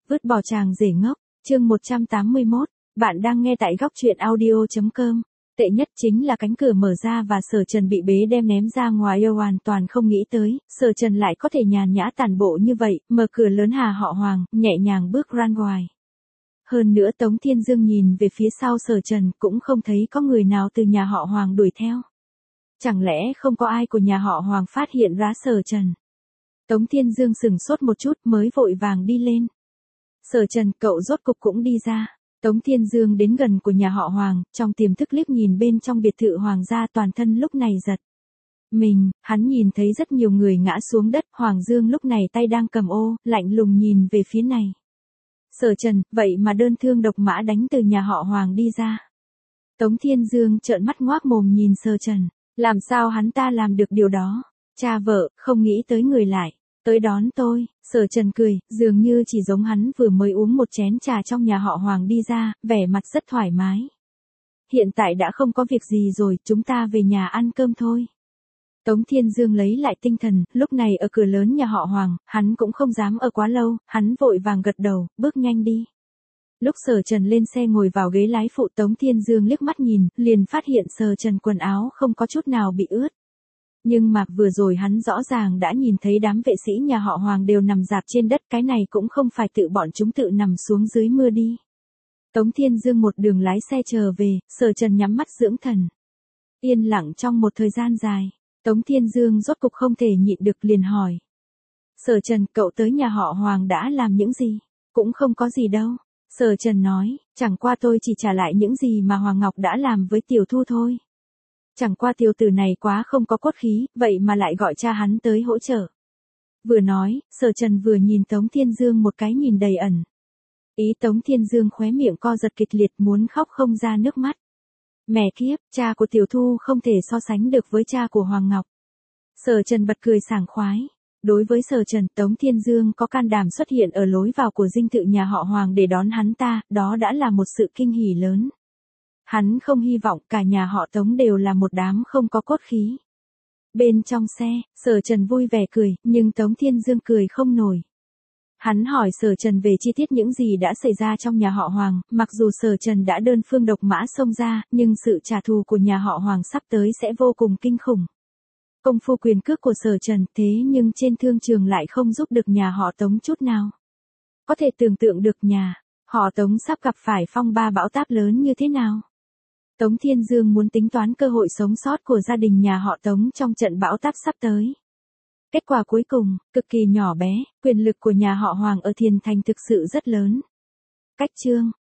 Vứt bỏ chàng rể ngốc, chương 181, bạn đang nghe tại góc truyện audio.com. Tệ nhất chính là cánh cửa mở ra và Sở Trần bị bế đem ném ra ngoài, yêu hoàn toàn không nghĩ tới, Sở Trần lại có thể nhàn nhã tản bộ như vậy, mở cửa lớn Hà họ Hoàng, nhẹ nhàng bước ra ngoài. Hơn nữa Tống Thiên Dương nhìn về phía sau Sở Trần cũng không thấy có người nào từ nhà họ Hoàng đuổi theo. Chẳng lẽ không có ai của nhà họ Hoàng phát hiện ra Sở Trần? Tống Thiên Dương sửng sốt một chút mới vội vàng đi lên. Sở Trần, cậu rốt cục cũng đi ra. Tống Thiên Dương đến gần của nhà họ Hoàng, trong tiềm thức liếc nhìn bên trong biệt thự Hoàng gia, toàn thân lúc này giật mình, hắn nhìn thấy rất nhiều người ngã xuống đất, Hoàng Dương lúc này tay đang cầm ô, lạnh lùng nhìn về phía này. Sở Trần, vậy mà đơn thương độc mã đánh từ nhà họ Hoàng đi ra. Tống Thiên Dương trợn mắt ngoác mồm nhìn Sở Trần, làm sao hắn ta làm được điều đó? Cha vợ, không nghĩ tới người lại tới đón tôi. Sở Trần cười, dường như chỉ giống hắn vừa mới uống một chén trà trong nhà họ Hoàng đi ra, vẻ mặt rất thoải mái. Hiện tại đã không có việc gì rồi, chúng ta về nhà ăn cơm thôi. Tống Thiên Dương lấy lại tinh thần, lúc này ở cửa lớn nhà họ Hoàng, hắn cũng không dám ở quá lâu, hắn vội vàng gật đầu, bước nhanh đi. Lúc Sở Trần lên xe ngồi vào ghế lái phụ, Tống Thiên Dương liếc mắt nhìn, liền phát hiện Sở Trần quần áo không có chút nào bị ướt. Nhưng mà vừa rồi hắn rõ ràng đã nhìn thấy đám vệ sĩ nhà họ Hoàng đều nằm rạp trên đất, cái này cũng không phải tự bọn chúng tự nằm xuống dưới mưa đi. Tống Thiên Dương một đường lái xe trở về, Sở Trần nhắm mắt dưỡng thần. Yên lặng trong một thời gian dài, Tống Thiên Dương rốt cục không thể nhịn được liền hỏi. Sở Trần, cậu tới nhà họ Hoàng đã làm những gì? Cũng không có gì đâu. Sở Trần nói, chẳng qua tôi chỉ trả lại những gì mà Hoàng Ngọc đã làm với Tiểu Thu thôi. Chẳng qua tiểu tử này quá không có cốt khí, vậy mà lại gọi cha hắn tới hỗ trợ. Vừa nói, Sở Trần vừa nhìn Tống Thiên Dương một cái nhìn đầy ẩn ý. Tống Thiên Dương khóe miệng co giật kịch liệt, muốn khóc không ra nước mắt. Mẹ kiếp, cha của Tiểu Thu không thể so sánh được với cha của Hoàng Ngọc. Sở Trần bật cười sảng khoái. Đối với Sở Trần, Tống Thiên Dương có can đảm xuất hiện ở lối vào của dinh thự nhà họ Hoàng để đón hắn ta, đó đã là một sự kinh hỉ lớn. Hắn không hy vọng cả nhà họ Tống đều là một đám không có cốt khí. Bên trong xe, Sở Trần vui vẻ cười, nhưng Tống Thiên Dương cười không nổi. Hắn hỏi Sở Trần về chi tiết những gì đã xảy ra trong nhà họ Hoàng, mặc dù Sở Trần đã đơn phương độc mã xông ra, nhưng sự trả thù của nhà họ Hoàng sắp tới sẽ vô cùng kinh khủng. Công phu quyền cước của Sở Trần thế nhưng trên thương trường lại không giúp được nhà họ Tống chút nào. Có thể tưởng tượng được nhà họ Tống sắp gặp phải phong ba bão táp lớn như thế nào. Tống Thiên Dương muốn tính toán cơ hội sống sót của gia đình nhà họ Tống trong trận bão táp sắp tới. Kết quả cuối cùng, cực kỳ nhỏ bé, quyền lực của nhà họ Hoàng ở Thiền Thành thực sự rất lớn. Cách chương